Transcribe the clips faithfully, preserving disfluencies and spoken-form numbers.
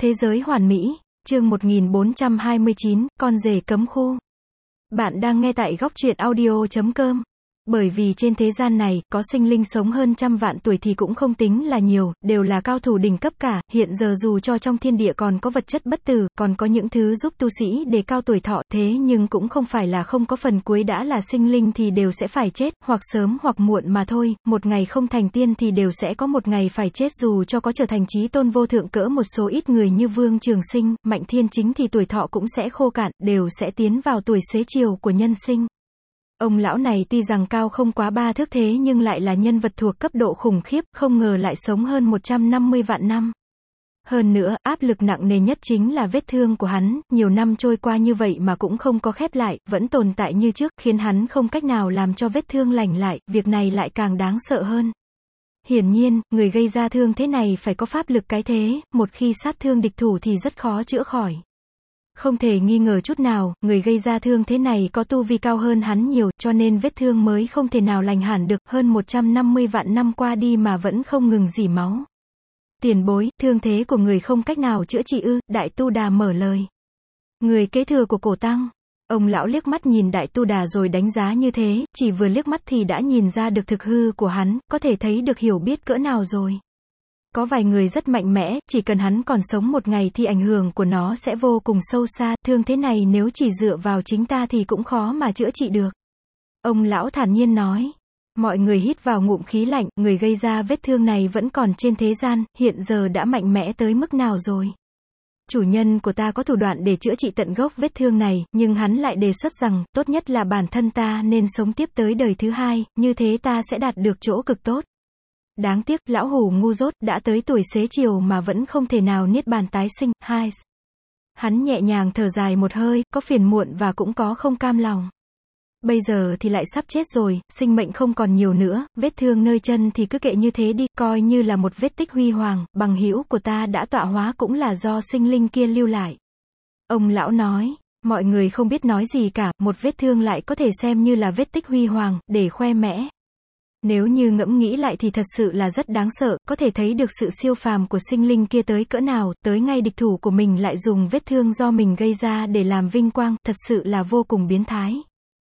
Thế giới hoàn mỹ, chương một nghìn bốn trăm hai mươi chín, con rể cấm khu. Bạn đang nghe tại góc truyện audio chấm com. Bởi vì trên thế gian này, có sinh linh sống hơn trăm vạn tuổi thì cũng không tính là nhiều, đều là cao thủ đỉnh cấp cả, hiện giờ dù cho trong thiên địa còn có vật chất bất tử, còn có những thứ giúp tu sĩ đề cao tuổi thọ, thế nhưng cũng không phải là không có phần cuối đã là sinh linh thì đều sẽ phải chết, hoặc sớm hoặc muộn mà thôi, một ngày không thành tiên thì đều sẽ có một ngày phải chết dù cho có trở thành chí tôn vô thượng cỡ một số ít người như Vương Trường Sinh, Mạnh Thiên Chính thì tuổi thọ cũng sẽ khô cạn, đều sẽ tiến vào tuổi xế chiều của nhân sinh. Ông lão này tuy rằng cao không quá ba thước thế nhưng lại là nhân vật thuộc cấp độ khủng khiếp, không ngờ lại sống hơn một trăm năm mươi vạn năm. Hơn nữa, áp lực nặng nề nhất chính là vết thương của hắn, nhiều năm trôi qua như vậy mà cũng không có khép lại, vẫn tồn tại như trước, khiến hắn không cách nào làm cho vết thương lành lại, việc này lại càng đáng sợ hơn. Hiển nhiên, người gây ra thương thế này phải có pháp lực cái thế, một khi sát thương địch thủ thì rất khó chữa khỏi. Không thể nghi ngờ chút nào, người gây ra thương thế này có tu vi cao hơn hắn nhiều, cho nên vết thương mới không thể nào lành hẳn được, hơn một trăm năm mươi vạn năm qua đi mà vẫn không ngừng rỉ máu. Tiền bối, thương thế của người không cách nào chữa trị ư? Đại Tu Đà mở lời. Người kế thừa của cổ tăng. Ông lão liếc mắt nhìn Đại Tu Đà rồi đánh giá như thế, chỉ vừa liếc mắt thì đã nhìn ra được thực hư của hắn, có thể thấy được hiểu biết cỡ nào rồi. Có vài người rất mạnh mẽ, chỉ cần hắn còn sống một ngày thì ảnh hưởng của nó sẽ vô cùng sâu xa, thương thế này nếu chỉ dựa vào chính ta thì cũng khó mà chữa trị được. Ông lão thản nhiên nói. Mọi người hít vào ngụm khí lạnh, người gây ra vết thương này vẫn còn trên thế gian, hiện giờ đã mạnh mẽ tới mức nào rồi. Chủ nhân của ta có thủ đoạn để chữa trị tận gốc vết thương này, nhưng hắn lại đề xuất rằng, tốt nhất là bản thân ta nên sống tiếp tới đời thứ hai, như thế ta sẽ đạt được chỗ cực tốt. Đáng tiếc, lão hủ ngu dốt, đã tới tuổi xế chiều mà vẫn không thể nào niết bàn tái sinh. Hai. Hắn nhẹ nhàng thở dài một hơi, có phiền muộn và cũng có không cam lòng. Bây giờ thì lại sắp chết rồi, sinh mệnh không còn nhiều nữa, vết thương nơi chân thì cứ kệ như thế đi, coi như là một vết tích huy hoàng, bằng hữu của ta đã tọa hóa cũng là do sinh linh kia lưu lại. Ông lão nói. Mọi người không biết nói gì cả, một vết thương lại có thể xem như là vết tích huy hoàng, để khoe mẽ. Nếu như ngẫm nghĩ lại thì thật sự là rất đáng sợ, có thể thấy được sự siêu phàm của sinh linh kia tới cỡ nào, tới ngay địch thủ của mình lại dùng vết thương do mình gây ra để làm vinh quang, thật sự là vô cùng biến thái.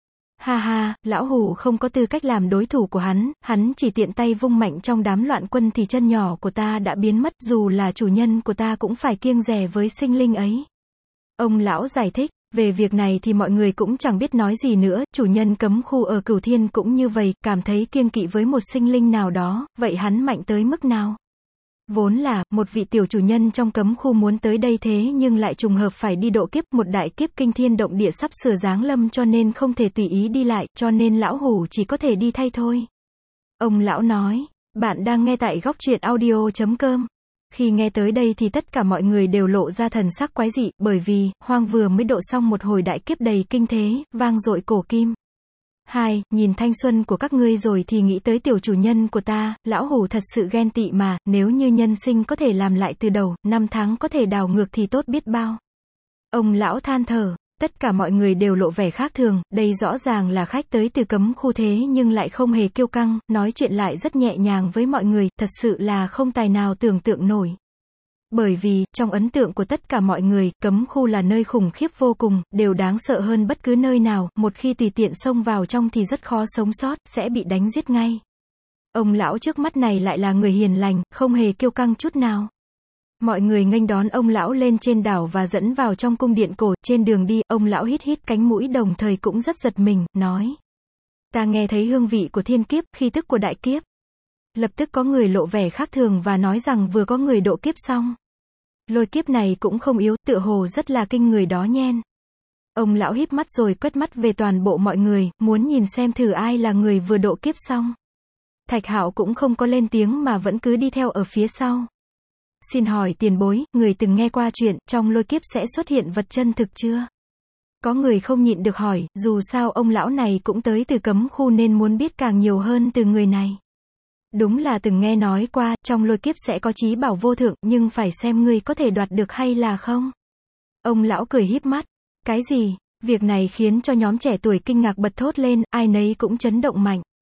Ha ha, lão hủ không có tư cách làm đối thủ của hắn, hắn chỉ tiện tay vung mạnh trong đám loạn quân thì chân nhỏ của ta đã biến mất, dù là chủ nhân của ta cũng phải kiêng dè với sinh linh ấy. Ông lão giải thích. Về việc này thì mọi người cũng chẳng biết nói gì nữa, chủ nhân cấm khu ở Cửu Thiên cũng như vậy, cảm thấy kiêng kỵ với một sinh linh nào đó, vậy hắn mạnh tới mức nào? Vốn là, một vị tiểu chủ nhân trong cấm khu muốn tới đây thế nhưng lại trùng hợp phải đi độ kiếp, một đại kiếp kinh thiên động địa sắp sửa giáng lâm cho nên không thể tùy ý đi lại, cho nên lão hủ chỉ có thể đi thay thôi. Ông lão nói, bạn đang nghe tại góc truyện audio chấm com. Khi nghe tới đây thì tất cả mọi người đều lộ ra thần sắc quái dị, bởi vì, Hoang vừa mới độ xong một hồi đại kiếp đầy kinh thế, vang dội cổ kim. Hai, nhìn thanh xuân của các ngươi rồi thì nghĩ tới tiểu chủ nhân của ta, lão hủ thật sự ghen tị mà, nếu như nhân sinh có thể làm lại từ đầu, năm tháng có thể đào ngược thì tốt biết bao. Ông lão than thở. Tất cả mọi người đều lộ vẻ khác thường, đây rõ ràng là khách tới từ cấm khu thế nhưng lại không hề kiêu căng, nói chuyện lại rất nhẹ nhàng với mọi người, thật sự là không tài nào tưởng tượng nổi. Bởi vì, trong ấn tượng của tất cả mọi người, cấm khu là nơi khủng khiếp vô cùng, đều đáng sợ hơn bất cứ nơi nào, một khi tùy tiện xông vào trong thì rất khó sống sót, sẽ bị đánh giết ngay. Ông lão trước mắt này lại là người hiền lành, không hề kiêu căng chút nào. Mọi người nghênh đón ông lão lên trên đảo và dẫn vào trong cung điện cổ, trên đường đi, ông lão hít hít cánh mũi đồng thời cũng rất giật mình, nói. Ta nghe thấy hương vị của thiên kiếp, khí tức của đại kiếp. Lập tức có người lộ vẻ khác thường và nói rằng vừa có người độ kiếp xong. Lôi kiếp này cũng không yếu, tựa hồ rất là kinh người đó nhen. Ông lão híp mắt rồi quét mắt về toàn bộ mọi người, muốn nhìn xem thử ai là người vừa độ kiếp xong. Thạch Hạo cũng không có lên tiếng mà vẫn cứ đi theo ở phía sau. Xin hỏi tiền bối, người từng nghe qua chuyện, trong lôi kiếp sẽ xuất hiện vật chân thực chưa? Có người không nhịn được hỏi, dù sao ông lão này cũng tới từ cấm khu nên muốn biết càng nhiều hơn từ người này. Đúng là từng nghe nói qua, trong lôi kiếp sẽ có chí bảo vô thượng, nhưng phải xem ngươi có thể đoạt được hay là không. Ông lão cười híp mắt. Cái gì? Việc này khiến cho nhóm trẻ tuổi kinh ngạc bật thốt lên, ai nấy cũng chấn động mạnh.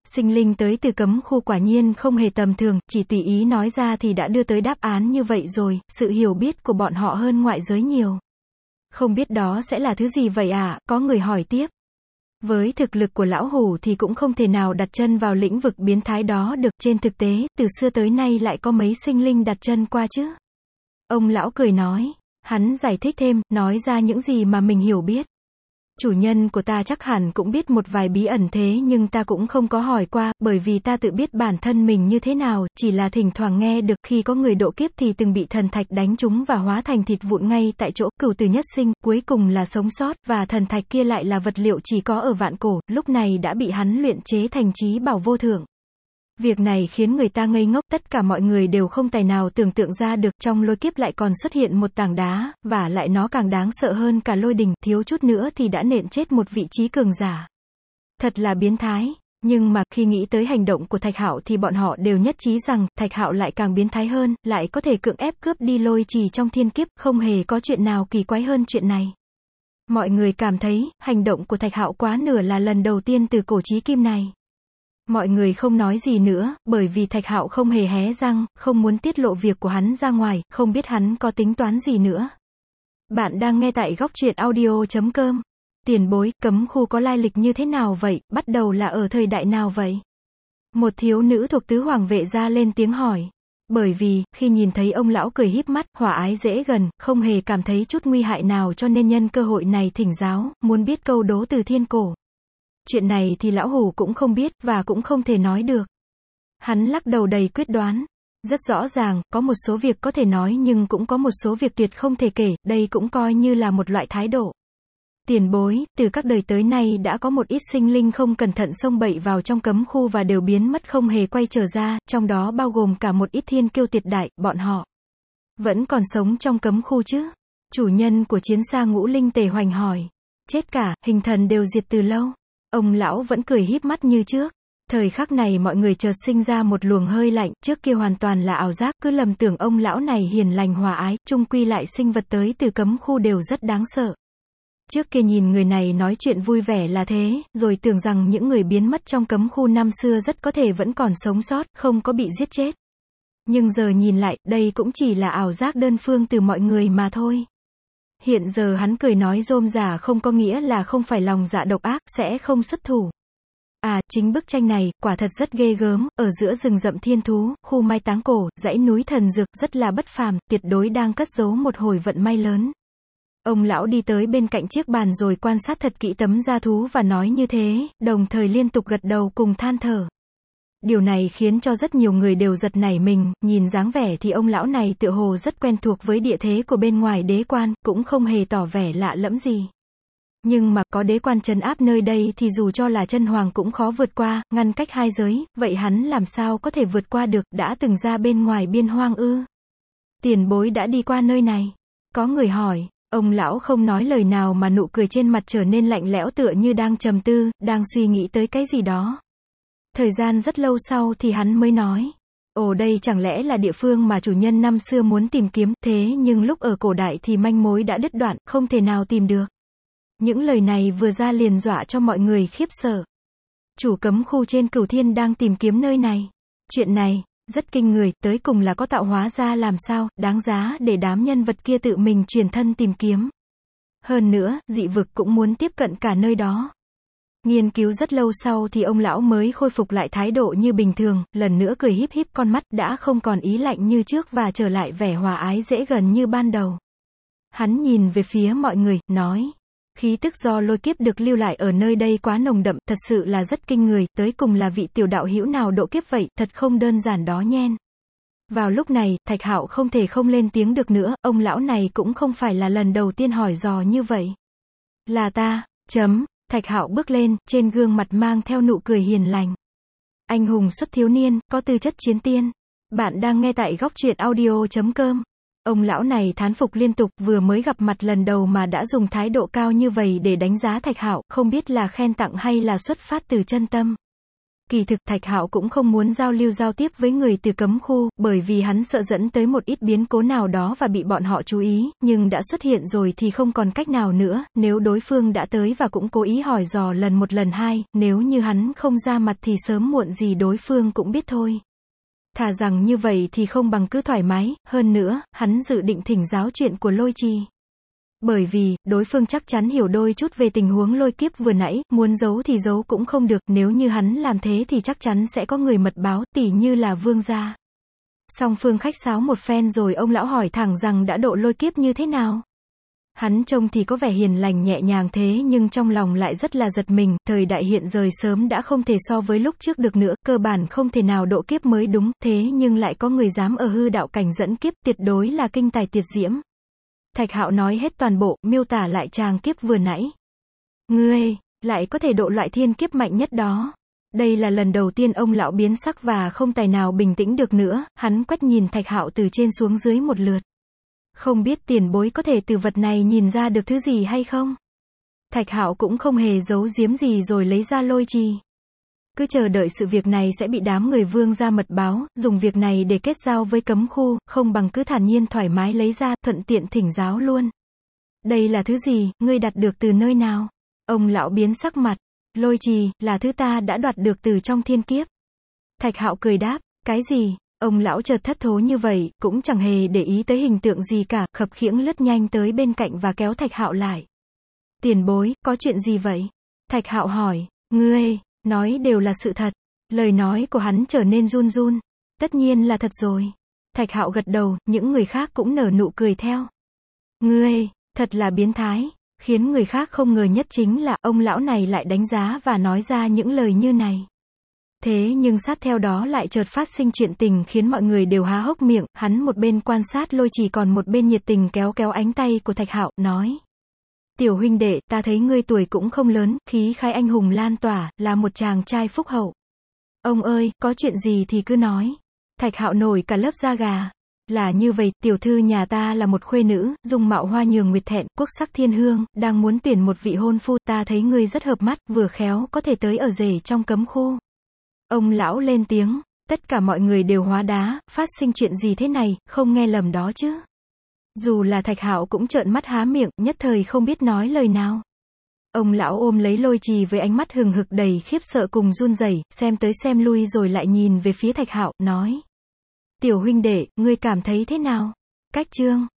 Sinh linh tới từ cấm khu quả nhiên không hề tầm thường, chỉ tùy ý nói ra thì đã đưa tới đáp án như vậy rồi, sự hiểu biết của bọn họ hơn ngoại giới nhiều. Không biết đó sẽ là thứ gì vậy à, có người hỏi tiếp. Với thực lực của lão hủ thì cũng không thể nào đặt chân vào lĩnh vực biến thái đó được, trên thực tế, từ xưa tới nay lại có mấy sinh linh đặt chân qua chứ. Ông lão cười nói, hắn giải thích thêm, nói ra những gì mà mình hiểu biết. Chủ nhân của ta chắc hẳn cũng biết một vài bí ẩn thế nhưng ta cũng không có hỏi qua, bởi vì ta tự biết bản thân mình như thế nào, chỉ là thỉnh thoảng nghe được khi có người độ kiếp thì từng bị thần thạch đánh trúng và hóa thành thịt vụn ngay tại chỗ, cửu tử nhất sinh, cuối cùng là sống sót, và thần thạch kia lại là vật liệu chỉ có ở vạn cổ, lúc này đã bị hắn luyện chế thành chí bảo vô thượng. Việc này khiến người ta ngây ngốc, tất cả mọi người đều không tài nào tưởng tượng ra được, trong lôi kiếp lại còn xuất hiện một tảng đá, và lại nó càng đáng sợ hơn cả lôi đình, thiếu chút nữa thì đã nện chết một vị trí cường giả. Thật là biến thái, nhưng mà, khi nghĩ tới hành động của Thạch Hạo thì bọn họ đều nhất trí rằng, Thạch Hạo lại càng biến thái hơn, lại có thể cưỡng ép cướp đi lôi trì trong thiên kiếp, không hề có chuyện nào kỳ quái hơn chuyện này. Mọi người cảm thấy, hành động của Thạch Hạo quá nửa là lần đầu tiên từ cổ chí kim này. Mọi người không nói gì nữa, bởi vì Thạch Hạo không hề hé răng, không muốn tiết lộ việc của hắn ra ngoài, không biết hắn có tính toán gì nữa. Bạn đang nghe tại góc truyện audio chấm com. Tiền bối, cấm khu có lai lịch như thế nào vậy, bắt đầu là ở thời đại nào vậy? Một thiếu nữ thuộc tứ hoàng vệ ra lên tiếng hỏi. Bởi vì, khi nhìn thấy ông lão cười híp mắt, hòa ái dễ gần, không hề cảm thấy chút nguy hại nào cho nên nhân cơ hội này thỉnh giáo, muốn biết câu đố từ thiên cổ. Chuyện này thì lão hủ cũng không biết, và cũng không thể nói được. Hắn lắc đầu đầy quyết đoán. Rất rõ ràng, có một số việc có thể nói nhưng cũng có một số việc tuyệt không thể kể, đây cũng coi như là một loại thái độ. Tiền bối, từ các đời tới nay đã có một ít sinh linh không cẩn thận xông bậy vào trong cấm khu và đều biến mất không hề quay trở ra, trong đó bao gồm cả một ít thiên kiêu tuyệt đại, bọn họ vẫn còn sống trong cấm khu chứ? Chủ nhân của chiến xa Ngũ Linh Tề Hoành hỏi. Chết cả, hình thần đều diệt từ lâu. Ông lão vẫn cười híp mắt như trước. Thời khắc này mọi người chợt sinh ra một luồng hơi lạnh, trước kia hoàn toàn là ảo giác, cứ lầm tưởng ông lão này hiền lành hòa ái, chung quy lại sinh vật tới từ cấm khu đều rất đáng sợ. Trước kia nhìn người này nói chuyện vui vẻ là thế, rồi tưởng rằng những người biến mất trong cấm khu năm xưa rất có thể vẫn còn sống sót, không có bị giết chết. Nhưng giờ nhìn lại, đây cũng chỉ là ảo giác đơn phương từ mọi người mà thôi. Hiện giờ hắn cười nói rôm rả không có nghĩa là không phải lòng dạ độc ác, sẽ không xuất thủ. À, chính bức tranh này, quả thật rất ghê gớm, ở giữa rừng rậm thiên thú, khu mai táng cổ, dãy núi thần dược, rất là bất phàm, tuyệt đối đang cất giấu một hồi vận may lớn. Ông lão đi tới bên cạnh chiếc bàn rồi quan sát thật kỹ tấm da thú và nói như thế, đồng thời liên tục gật đầu cùng than thở. Điều này khiến cho rất nhiều người đều giật nảy mình, nhìn dáng vẻ thì ông lão này tựa hồ rất quen thuộc với địa thế của bên ngoài đế quan, cũng không hề tỏ vẻ lạ lẫm gì. Nhưng mà có đế quan trấn áp nơi đây thì dù cho là chân hoàng cũng khó vượt qua, ngăn cách hai giới, vậy hắn làm sao có thể vượt qua được, đã từng ra bên ngoài biên hoang ư? Tiền bối đã đi qua nơi này. Có người hỏi, ông lão không nói lời nào mà nụ cười trên mặt trở nên lạnh lẽo tựa như đang trầm tư, đang suy nghĩ tới cái gì đó. Thời gian rất lâu sau thì hắn mới nói. Ồ, đây chẳng lẽ là địa phương mà chủ nhân năm xưa muốn tìm kiếm, thế nhưng lúc ở cổ đại thì manh mối đã đứt đoạn, không thể nào tìm được. Những lời này vừa ra liền dọa cho mọi người khiếp sợ. Chủ cấm khu trên Cửu Thiên đang tìm kiếm nơi này. Chuyện này, rất kinh người, tới cùng là có tạo hóa ra làm sao, đáng giá để đám nhân vật kia tự mình truyền thân tìm kiếm. Hơn nữa, dị vực cũng muốn tiếp cận cả nơi đó. Nghiên cứu rất lâu sau thì ông lão mới khôi phục lại thái độ như bình thường, lần nữa cười híp híp con mắt, đã không còn ý lạnh như trước và trở lại vẻ hòa ái dễ gần như ban đầu. Hắn nhìn về phía mọi người, nói. Khí tức do lôi kiếp được lưu lại ở nơi đây quá nồng đậm, thật sự là rất kinh người, tới cùng là vị tiểu đạo hữu nào độ kiếp vậy, thật không đơn giản đó nhen. Vào lúc này, Thạch Hạo không thể không lên tiếng được nữa, ông lão này cũng không phải là lần đầu tiên hỏi dò như vậy. Là ta, chấm, Thạch Hạo bước lên, trên gương mặt mang theo nụ cười hiền lành. Anh hùng xuất thiếu niên, có tư chất chiến tiên. Bạn đang nghe tại góc truyện audio chấm com. Ông lão này thán phục liên tục, vừa mới gặp mặt lần đầu mà đã dùng thái độ cao như vậy để đánh giá Thạch Hạo, không biết là khen tặng hay là xuất phát từ chân tâm. Kỳ thực Thạch Hạo cũng không muốn giao lưu giao tiếp với người từ cấm khu, bởi vì hắn sợ dẫn tới một ít biến cố nào đó và bị bọn họ chú ý, nhưng đã xuất hiện rồi thì không còn cách nào nữa, nếu đối phương đã tới và cũng cố ý hỏi dò lần một lần hai, nếu như hắn không ra mặt thì sớm muộn gì đối phương cũng biết thôi. Thà rằng như vậy thì không bằng cứ thoải mái, hơn nữa, hắn dự định thỉnh giáo chuyện của Lôi Trì. Bởi vì, đối phương chắc chắn hiểu đôi chút về tình huống lôi kiếp vừa nãy, muốn giấu thì giấu cũng không được, nếu như hắn làm thế thì chắc chắn sẽ có người mật báo, tỉ như là Vương gia. Song phương khách sáo một phen rồi ông lão hỏi thẳng rằng đã độ lôi kiếp như thế nào. Hắn trông thì có vẻ hiền lành nhẹ nhàng thế nhưng trong lòng lại rất là giật mình, thời đại hiện giờ sớm đã không thể so với lúc trước được nữa, cơ bản không thể nào độ kiếp mới đúng, thế nhưng lại có người dám ở hư đạo cảnh dẫn kiếp, tuyệt đối là kinh tài tuyệt diễm. Thạch Hạo nói hết toàn bộ, miêu tả lại tràng kiếp vừa nãy. Ngươi, lại có thể độ loại thiên kiếp mạnh nhất đó. Đây là lần đầu tiên ông lão biến sắc và không tài nào bình tĩnh được nữa, hắn quét nhìn Thạch Hạo từ trên xuống dưới một lượt. Không biết tiền bối có thể từ vật này nhìn ra được thứ gì hay không? Thạch Hạo cũng không hề giấu giếm gì rồi lấy ra Lôi Trì. Cứ chờ đợi sự việc này sẽ bị đám người Vương gia mật báo, dùng việc này để kết giao với cấm khu, không bằng cứ thản nhiên thoải mái lấy ra, thuận tiện thỉnh giáo luôn. Đây là thứ gì, ngươi đạt được từ nơi nào? Ông lão biến sắc mặt. Lôi Trì, là thứ ta đã đoạt được từ trong thiên kiếp. Thạch Hạo cười đáp, cái gì? Ông lão chợt thất thố như vậy, cũng chẳng hề để ý tới hình tượng gì cả, khập khiễng lướt nhanh tới bên cạnh và kéo Thạch Hạo lại. Tiền bối, có chuyện gì vậy? Thạch Hạo hỏi, ngươi, nói đều là sự thật. Lời nói của hắn trở nên run run. Tất nhiên là thật rồi. Thạch Hạo gật đầu, những người khác cũng nở nụ cười theo. Ngươi, thật là biến thái. Khiến người khác không ngờ nhất chính là, ông lão này lại đánh giá và nói ra những lời như này. Thế nhưng sát theo đó lại chợt phát sinh chuyện tình khiến mọi người đều há hốc miệng, hắn một bên quan sát Lôi Trì còn một bên nhiệt tình kéo kéo ánh tay của Thạch Hạo, nói. Tiểu huynh đệ, ta thấy ngươi tuổi cũng không lớn, khí khái anh hùng lan tỏa, là một chàng trai phúc hậu. Ông ơi, có chuyện gì thì cứ nói. Thạch Hạo nổi cả lớp da gà. Là như vậy, tiểu thư nhà ta là một khuê nữ, dung mạo hoa nhường nguyệt thẹn, quốc sắc thiên hương, đang muốn tuyển một vị hôn phu, ta thấy ngươi rất hợp mắt, vừa khéo có thể tới ở rể trong cấm khu. Ông lão lên tiếng, tất cả mọi người đều hóa đá, phát sinh chuyện gì thế này, không nghe lầm đó chứ. Dù là Thạch Hạo cũng trợn mắt há miệng, nhất thời không biết nói lời nào. Ông lão ôm lấy Lôi Trì với ánh mắt hừng hực đầy khiếp sợ cùng run rẩy, xem tới xem lui rồi lại nhìn về phía Thạch Hạo, nói. Tiểu huynh đệ, ngươi cảm thấy thế nào? Cách chương